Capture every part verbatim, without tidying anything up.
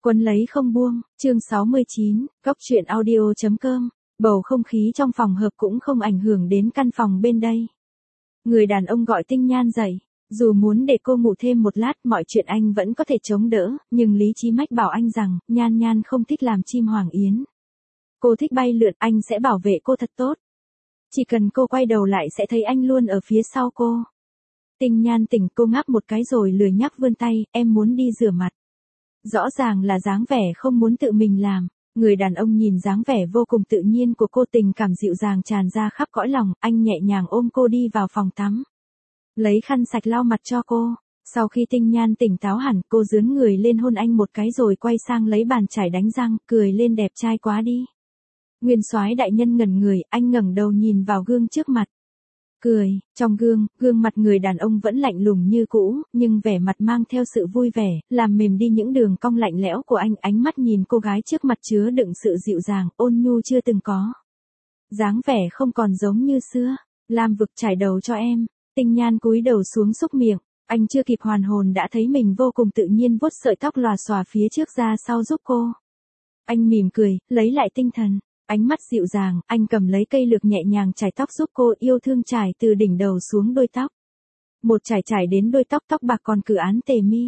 Quấn lấy không buông, chương sáu mươi chín, góc truyện audio chấm com, bầu không khí trong phòng hợp cũng không ảnh hưởng đến căn phòng bên đây. Người đàn ông gọi Tinh Nhan dậy, dù muốn để cô ngủ thêm một lát mọi chuyện anh vẫn có thể chống đỡ, nhưng lý trí mách bảo anh rằng, Nhan Nhan không thích làm chim hoàng yến. Cô thích bay lượn, anh sẽ bảo vệ cô thật tốt. Chỉ cần cô quay đầu lại sẽ thấy anh luôn ở phía sau cô. Tinh Nhan tỉnh, cô ngáp một cái rồi lười nhác vươn tay, em muốn đi rửa mặt. Rõ ràng là dáng vẻ không muốn tự mình làm. Người đàn ông nhìn dáng vẻ vô cùng tự nhiên của cô, tình cảm dịu dàng tràn ra khắp cõi lòng, anh nhẹ nhàng ôm cô đi vào phòng tắm. Lấy khăn sạch lau mặt cho cô. Sau khi Tinh Nhan tỉnh táo hẳn, cô dướn người lên hôn anh một cái rồi quay sang lấy bàn chải đánh răng, cười lên đẹp trai quá đi. Nguyên soái đại nhân ngẩn người, anh ngẩng đầu nhìn vào gương trước mặt. Cười, trong gương, gương mặt người đàn ông vẫn lạnh lùng như cũ, nhưng vẻ mặt mang theo sự vui vẻ, làm mềm đi những đường cong lạnh lẽo của anh, ánh mắt nhìn cô gái trước mặt chứa đựng sự dịu dàng, ôn nhu chưa từng có. Dáng vẻ không còn giống như xưa, Lam Vực trải đầu cho em, Tinh Nhan cúi đầu xuống xúc miệng, anh chưa kịp hoàn hồn đã thấy mình vô cùng tự nhiên vuốt sợi tóc lòa xòa phía trước ra sau giúp cô. Anh mỉm cười, lấy lại tinh thần. Ánh mắt dịu dàng, anh cầm lấy cây lược nhẹ nhàng chải tóc giúp cô, yêu thương chải từ đỉnh đầu xuống đuôi tóc. Một chải chải đến đuôi tóc, tóc bạc còn cử án tề mi.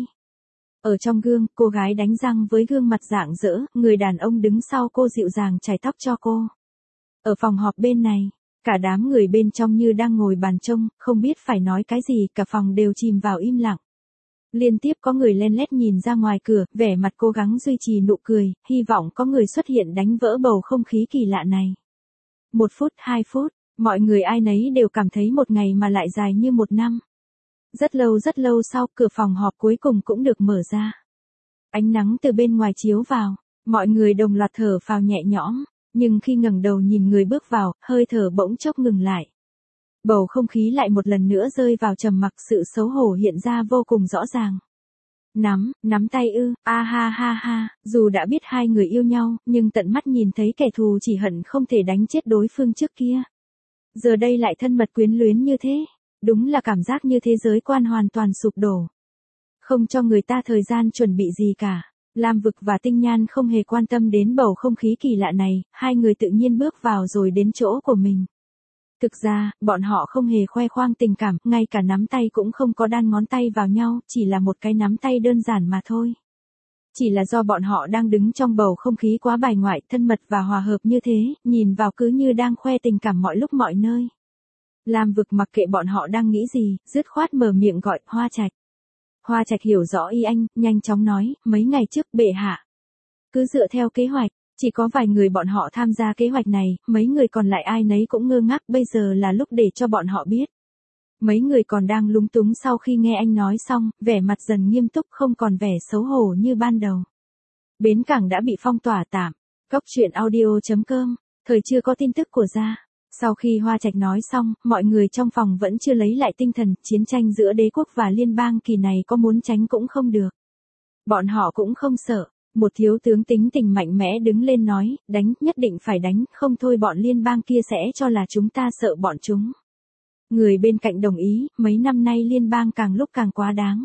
Ở trong gương, cô gái đánh răng với gương mặt rạng rỡ, người đàn ông đứng sau cô dịu dàng chải tóc cho cô. Ở phòng họp bên này, cả đám người bên trong như đang ngồi bàn trông, không biết phải nói cái gì, cả phòng đều chìm vào im lặng. Liên tiếp có người len lét nhìn ra ngoài cửa, vẻ mặt cố gắng duy trì nụ cười, hy vọng có người xuất hiện đánh vỡ bầu không khí kỳ lạ này. Một phút, hai phút, mọi người ai nấy đều cảm thấy một ngày mà lại dài như một năm. Rất lâu rất lâu sau, cửa phòng họp cuối cùng cũng được mở ra. Ánh nắng từ bên ngoài chiếu vào, mọi người đồng loạt thở phào nhẹ nhõm, nhưng khi ngẩng đầu nhìn người bước vào, hơi thở bỗng chốc ngừng lại. Bầu không khí lại một lần nữa rơi vào trầm mặc, sự xấu hổ hiện ra vô cùng rõ ràng. Nắm, nắm tay ư, a ha ha ha, dù đã biết hai người yêu nhau, nhưng tận mắt nhìn thấy kẻ thù chỉ hận không thể đánh chết đối phương trước kia. Giờ đây lại thân mật quyến luyến như thế, đúng là cảm giác như thế giới quan hoàn toàn sụp đổ. Không cho người ta thời gian chuẩn bị gì cả. Lam Vực và Tinh Nhan không hề quan tâm đến bầu không khí kỳ lạ này, hai người tự nhiên bước vào rồi đến chỗ của mình. Thực ra, bọn họ không hề khoe khoang tình cảm, ngay cả nắm tay cũng không có đan ngón tay vào nhau, chỉ là một cái nắm tay đơn giản mà thôi. Chỉ là do bọn họ đang đứng trong bầu không khí quá bài ngoại, thân mật và hòa hợp như thế, nhìn vào cứ như đang khoe tình cảm mọi lúc mọi nơi. Lam Vực mặc kệ bọn họ đang nghĩ gì, dứt khoát mở miệng gọi, Hoa Trạch. Hoa Trạch hiểu rõ ý anh, nhanh chóng nói, mấy ngày trước bệ hạ. Cứ dựa theo kế hoạch. Chỉ có vài người bọn họ tham gia kế hoạch này, mấy người còn lại ai nấy cũng ngơ ngác, bây giờ là lúc để cho bọn họ biết. Mấy người còn đang lúng túng sau khi nghe anh nói xong, vẻ mặt dần nghiêm túc không còn vẻ xấu hổ như ban đầu. Bến cảng đã bị phong tỏa tạm. Góc truyện audio chấm com, thời chưa có tin tức của gia. Sau khi Hoa Trạch nói xong, mọi người trong phòng vẫn chưa lấy lại tinh thần, chiến tranh giữa đế quốc và liên bang kỳ này có muốn tránh cũng không được. Bọn họ cũng không sợ. Một thiếu tướng tính tình mạnh mẽ đứng lên nói, đánh, nhất định phải đánh, không thôi bọn liên bang kia sẽ cho là chúng ta sợ bọn chúng. Người bên cạnh đồng ý, mấy năm nay liên bang càng lúc càng quá đáng.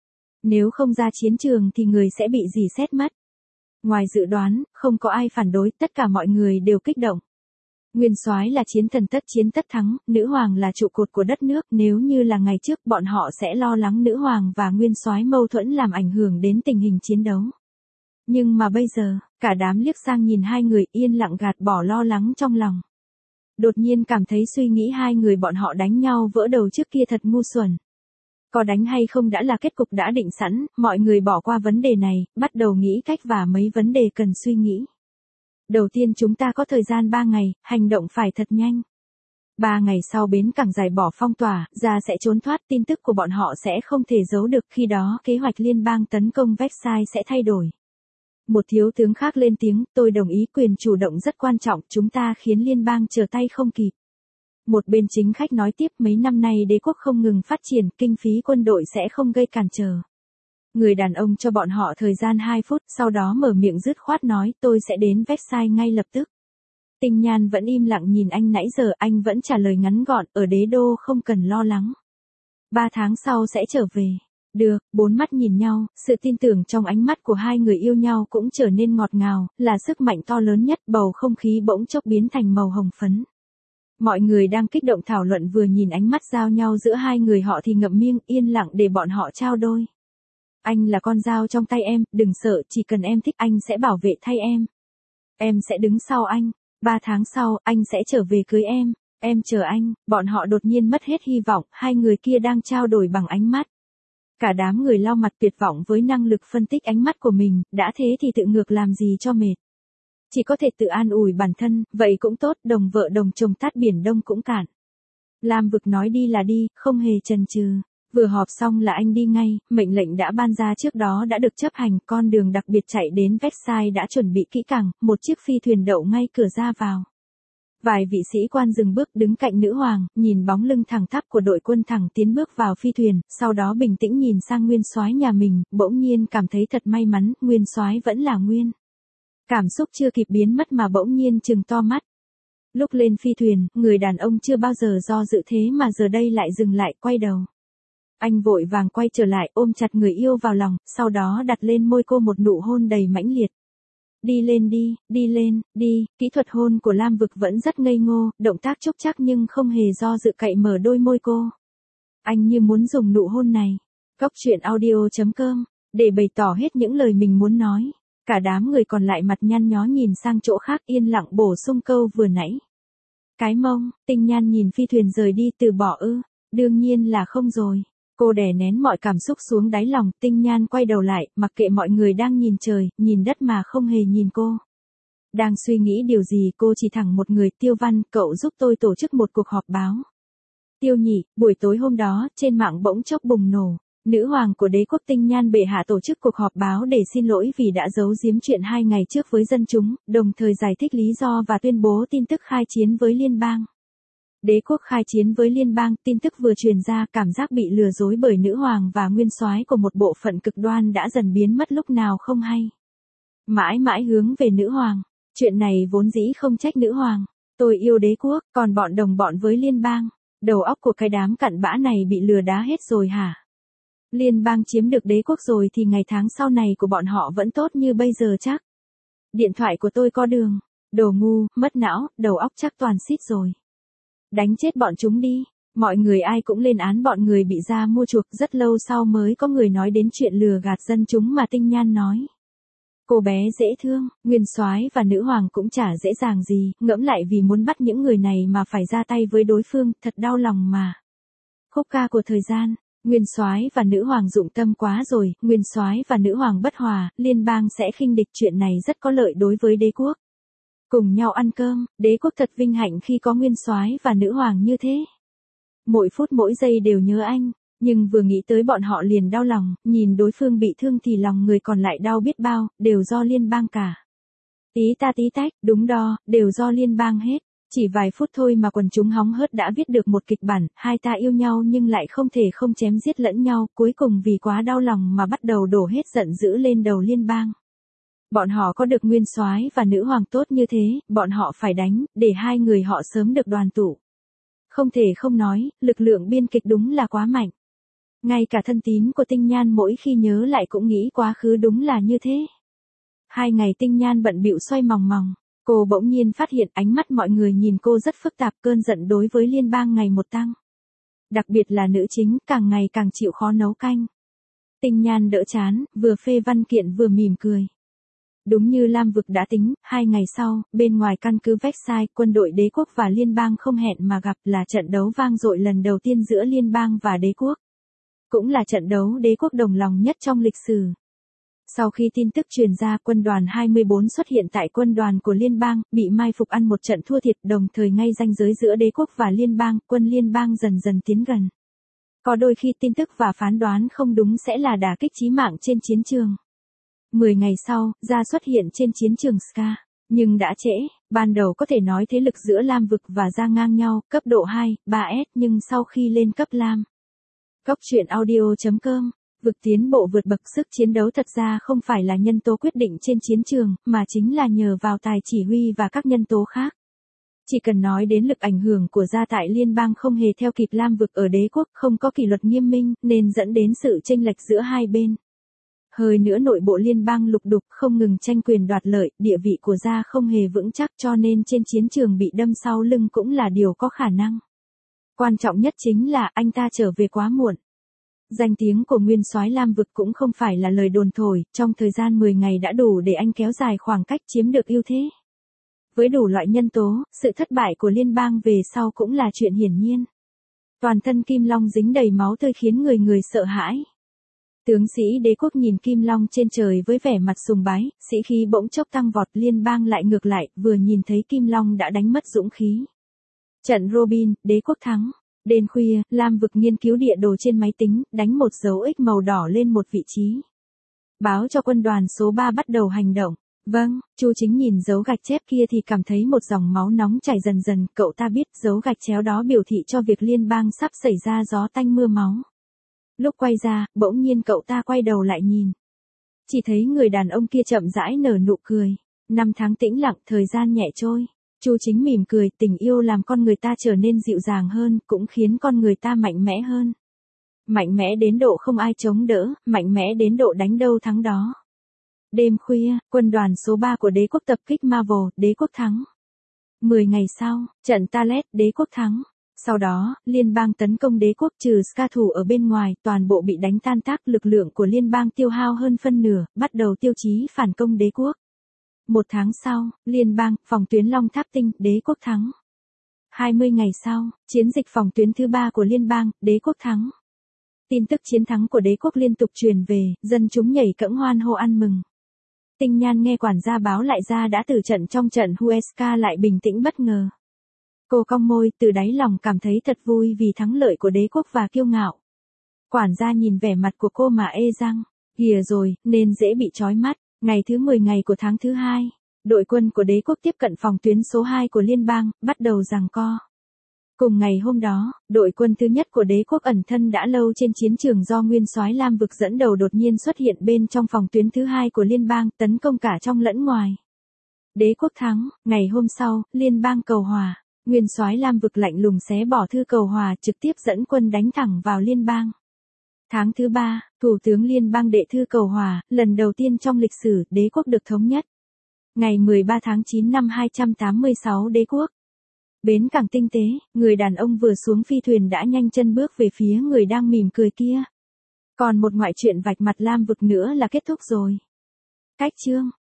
Nếu không ra chiến trường thì người sẽ bị dì xét mất. Ngoài dự đoán, không có ai phản đối, tất cả mọi người đều kích động. Nguyên soái là chiến thần tất chiến tất thắng, nữ hoàng là trụ cột của đất nước, nếu như là ngày trước bọn họ sẽ lo lắng nữ hoàng và nguyên soái mâu thuẫn làm ảnh hưởng đến tình hình chiến đấu. Nhưng mà bây giờ, cả đám liếc sang nhìn hai người yên lặng gạt bỏ lo lắng trong lòng. Đột nhiên cảm thấy suy nghĩ hai người bọn họ đánh nhau vỡ đầu trước kia thật ngu xuẩn. Có đánh hay không đã là kết cục đã định sẵn, mọi người bỏ qua vấn đề này, bắt đầu nghĩ cách và mấy vấn đề cần suy nghĩ. Đầu tiên chúng ta có thời gian ba ngày, hành động phải thật nhanh. Ba ngày sau bến cảng giải bỏ phong tỏa, gia sẽ trốn thoát, tin tức của bọn họ sẽ không thể giấu được, khi đó kế hoạch liên bang tấn công Versailles sẽ thay đổi. Một thiếu tướng khác lên tiếng, tôi đồng ý, quyền chủ động rất quan trọng, chúng ta khiến liên bang trở tay không kịp. Một bên chính khách nói tiếp, mấy năm nay đế quốc không ngừng phát triển, kinh phí quân đội sẽ không gây cản trở. Người đàn ông cho bọn họ thời gian hai phút, sau đó mở miệng dứt khoát nói, tôi sẽ đến Versailles ngay lập tức. Tinh Nhan vẫn im lặng nhìn anh nãy giờ, anh vẫn trả lời ngắn gọn, ở đế đô không cần lo lắng. Ba tháng sau sẽ trở về. Được, bốn mắt nhìn nhau, sự tin tưởng trong ánh mắt của hai người yêu nhau cũng trở nên ngọt ngào, là sức mạnh to lớn nhất, bầu không khí bỗng chốc biến thành màu hồng phấn. Mọi người đang kích động thảo luận vừa nhìn ánh mắt giao nhau giữa hai người họ thì ngậm miệng yên lặng để bọn họ trao đôi. Anh là con dao trong tay em, đừng sợ, chỉ cần em thích anh sẽ bảo vệ thay em. Em sẽ đứng sau anh, ba tháng sau, anh sẽ trở về cưới em, em chờ anh, bọn họ đột nhiên mất hết hy vọng, hai người kia đang trao đổi bằng ánh mắt. Cả đám người lau mặt tuyệt vọng với năng lực phân tích ánh mắt của mình, đã thế thì tự ngược làm gì cho mệt. Chỉ có thể tự an ủi bản thân, vậy cũng tốt, đồng vợ đồng chồng tát biển đông cũng cạn. Lam Vực nói đi là đi, không hề chần chừ. Vừa họp xong là anh đi ngay, mệnh lệnh đã ban ra trước đó đã được chấp hành, con đường đặc biệt chạy đến Versailles đã chuẩn bị kỹ càng, một chiếc phi thuyền đậu ngay cửa ra vào. Vài vị sĩ quan dừng bước đứng cạnh nữ hoàng, nhìn bóng lưng thẳng tắp của đội quân thẳng tiến bước vào phi thuyền, sau đó bình tĩnh nhìn sang Nguyên Soái nhà mình, bỗng nhiên cảm thấy thật may mắn, Nguyên Soái vẫn là Nguyên. Cảm xúc chưa kịp biến mất mà bỗng nhiên trừng to mắt. Lúc lên phi thuyền, người đàn ông chưa bao giờ do dự thế mà giờ đây lại dừng lại, quay đầu. Anh vội vàng quay trở lại, ôm chặt người yêu vào lòng, sau đó đặt lên môi cô một nụ hôn đầy mãnh liệt. Đi lên đi, đi lên, đi, kỹ thuật hôn của Lam Vực vẫn rất ngây ngô, động tác chúc chắc nhưng không hề do dự cậy mở đôi môi cô. Anh như muốn dùng nụ hôn này. Góc truyện audio chấm com, để bày tỏ hết những lời mình muốn nói. Cả đám người còn lại mặt nhăn nhó nhìn sang chỗ khác yên lặng bổ sung câu vừa nãy. Cái mông, Tinh Nhan nhìn phi thuyền rời đi từ bỏ ư, đương nhiên là không rồi. Cô đè nén mọi cảm xúc xuống đáy lòng, Tinh Nhan quay đầu lại, mặc kệ mọi người đang nhìn trời, nhìn đất mà không hề nhìn cô. Đang suy nghĩ điều gì cô chỉ thẳng một người, Tiêu Văn, cậu giúp tôi tổ chức một cuộc họp báo. Tiêu Nhị, buổi tối hôm đó, trên mạng bỗng chốc bùng nổ. Nữ hoàng của đế quốc Tinh Nhan bệ hạ tổ chức cuộc họp báo để xin lỗi vì đã giấu giếm chuyện hai ngày trước với dân chúng, đồng thời giải thích lý do và tuyên bố tin tức khai chiến với liên bang. Đế quốc khai chiến với liên bang, tin tức vừa truyền ra, cảm giác bị lừa dối bởi nữ hoàng và nguyên soái của một bộ phận cực đoan đã dần biến mất lúc nào không hay. Mãi mãi hướng về nữ hoàng, chuyện này vốn dĩ không trách nữ hoàng, tôi yêu đế quốc, còn bọn đồng bọn với liên bang, đầu óc của cái đám cặn bã này bị lừa đá hết rồi hả? Liên bang chiếm được đế quốc rồi thì ngày tháng sau này của bọn họ vẫn tốt như bây giờ chắc. Điện thoại của tôi có đường, đồ ngu, mất não, đầu óc chắc toàn xít rồi. Đánh chết bọn chúng đi, mọi người ai cũng lên án bọn người bị ra mua chuộc, rất lâu sau mới có người nói đến chuyện lừa gạt dân chúng mà Tinh Nhan nói. Cô bé dễ thương, nguyên soái và nữ hoàng cũng chả dễ dàng gì, ngẫm lại vì muốn bắt những người này mà phải ra tay với đối phương, thật đau lòng mà. Khúc ca của thời gian, nguyên soái và nữ hoàng dụng tâm quá rồi, nguyên soái và nữ hoàng bất hòa, liên bang sẽ khinh địch, chuyện này rất có lợi đối với đế quốc. Cùng nhau ăn cơm, đế quốc thật vinh hạnh khi có nguyên soái và nữ hoàng như thế. Mỗi phút mỗi giây đều nhớ anh, nhưng vừa nghĩ tới bọn họ liền đau lòng, nhìn đối phương bị thương thì lòng người còn lại đau biết bao, đều do liên bang cả. Tí ta tí tách, đúng đó, đều do liên bang hết. Chỉ vài phút thôi mà quần chúng hóng hớt đã viết được một kịch bản, hai ta yêu nhau nhưng lại không thể không chém giết lẫn nhau, cuối cùng vì quá đau lòng mà bắt đầu đổ hết giận dữ lên đầu liên bang. Bọn họ có được nguyên soái và nữ hoàng tốt như thế, bọn họ phải đánh, để hai người họ sớm được đoàn tụ. Không thể không nói, lực lượng biên kịch đúng là quá mạnh. Ngay cả thân tín của Tinh Nhan mỗi khi nhớ lại cũng nghĩ quá khứ đúng là như thế. Hai ngày Tinh Nhan bận bịu xoay mòng mòng, cô bỗng nhiên phát hiện ánh mắt mọi người nhìn cô rất phức tạp, cơn giận đối với liên bang ngày một tăng. Đặc biệt là nữ chính, càng ngày càng chịu khó nấu canh. Tinh Nhan đỡ chán, vừa phê văn kiện vừa mỉm cười. Đúng như Lam Vực đã tính, hai ngày sau, bên ngoài căn cứ Versailles, quân đội đế quốc và liên bang không hẹn mà gặp, là trận đấu vang dội lần đầu tiên giữa liên bang và đế quốc. Cũng là trận đấu đế quốc đồng lòng nhất trong lịch sử. Sau khi tin tức truyền ra, quân đoàn hai mươi bốn xuất hiện tại quân đoàn của liên bang, bị mai phục ăn một trận thua thiệt, đồng thời ngay ranh giới giữa đế quốc và liên bang, quân liên bang dần dần tiến gần. Có đôi khi tin tức và phán đoán không đúng sẽ là đả kích chí mạng trên chiến trường. Mười ngày sau, Gia xuất hiện trên chiến trường Ska, nhưng đã trễ, ban đầu có thể nói thế lực giữa Lam Vực và Gia ngang nhau, cấp độ hai, ba S, nhưng sau khi lên cấp Lam. Góc truyện audio chấm com, Vực tiến bộ vượt bậc, sức chiến đấu thật ra không phải là nhân tố quyết định trên chiến trường, mà chính là nhờ vào tài chỉ huy và các nhân tố khác. Chỉ cần nói đến lực ảnh hưởng của gia tại liên bang không hề theo kịp Lam vực ở đế quốc, không có kỷ luật nghiêm minh, nên dẫn đến sự chênh lệch giữa hai bên. Hơi nữa nội bộ liên bang lục đục không ngừng tranh quyền đoạt lợi, địa vị của gia không hề vững chắc cho nên trên chiến trường bị đâm sau lưng cũng là điều có khả năng. Quan trọng nhất chính là anh ta trở về quá muộn. Danh tiếng của nguyên soái Lam vực cũng không phải là lời đồn thổi, trong thời gian mười ngày đã đủ để anh kéo dài khoảng cách chiếm được ưu thế. Với đủ loại nhân tố, sự thất bại của liên bang về sau cũng là chuyện hiển nhiên. Toàn thân Kim Long dính đầy máu tươi khiến người người sợ hãi. Tướng sĩ đế quốc nhìn Kim Long trên trời với vẻ mặt sùng bái, sĩ khí bỗng chốc tăng vọt, liên bang lại ngược lại, vừa nhìn thấy Kim Long đã đánh mất dũng khí. Trận Robin, đế quốc thắng. Đêm khuya, Lam vực nghiên cứu địa đồ trên máy tính, đánh một dấu X màu đỏ lên một vị trí. Báo cho quân đoàn số ba bắt đầu hành động. Vâng, Chu Chính nhìn dấu gạch chép kia thì cảm thấy một dòng máu nóng chảy dần dần, cậu ta biết dấu gạch chéo đó biểu thị cho việc liên bang sắp xảy ra gió tanh mưa máu. Lúc quay ra, bỗng nhiên cậu ta quay đầu lại nhìn. Chỉ thấy người đàn ông kia chậm rãi nở nụ cười. Năm tháng tĩnh lặng, thời gian nhẹ trôi. Chu Chính mỉm cười, tình yêu làm con người ta trở nên dịu dàng hơn, cũng khiến con người ta mạnh mẽ hơn. Mạnh mẽ đến độ không ai chống đỡ, mạnh mẽ đến độ đánh đâu thắng đó. Đêm khuya, quân đoàn số ba của đế quốc tập kích Marvel, đế quốc thắng. Mười ngày sau, trận Talet, đế quốc thắng. Sau đó, liên bang tấn công đế quốc trừ ska thủ ở bên ngoài, toàn bộ bị đánh tan tác, lực lượng của liên bang tiêu hao hơn phân nửa, bắt đầu tiêu chí phản công đế quốc. Một tháng sau, liên bang, phòng tuyến Long Tháp Tinh, đế quốc thắng. Hai mươi ngày sau, chiến dịch phòng tuyến thứ ba của liên bang, đế quốc thắng. Tin tức chiến thắng của đế quốc liên tục truyền về, dân chúng nhảy cẫng hoan hô ăn mừng. Tinh Nhan nghe quản gia báo lại ra đã tử trận trong trận Huesca lại bình tĩnh bất ngờ. Cô cong môi, từ đáy lòng cảm thấy thật vui vì thắng lợi của đế quốc và kiêu ngạo. Quản gia nhìn vẻ mặt của cô mà ê răng, kìa rồi, nên dễ bị chói mắt. Ngày thứ mười ngày của tháng thứ hai, đội quân của đế quốc tiếp cận phòng tuyến số hai của liên bang, bắt đầu giằng co. Cùng ngày hôm đó, đội quân thứ nhất của đế quốc ẩn thân đã lâu trên chiến trường do nguyên soái Lam vực dẫn đầu đột nhiên xuất hiện bên trong phòng tuyến thứ hai của liên bang, tấn công cả trong lẫn ngoài. Đế quốc thắng, ngày hôm sau, liên bang cầu hòa, nguyên soái Lam vực lạnh lùng xé bỏ thư cầu hòa, trực tiếp dẫn quân đánh thẳng vào liên bang. Tháng thứ ba, Thủ tướng liên bang đệ thư cầu hòa, lần đầu tiên trong lịch sử, đế quốc được thống nhất. Ngày mười ba tháng chín năm hai trăm tám mươi sáu đế quốc. Bến cảng tinh tế, người đàn ông vừa xuống phi thuyền đã nhanh chân bước về phía người đang mỉm cười kia. Còn một ngoại truyện vạch mặt Lam vực nữa là kết thúc rồi. Cách chương.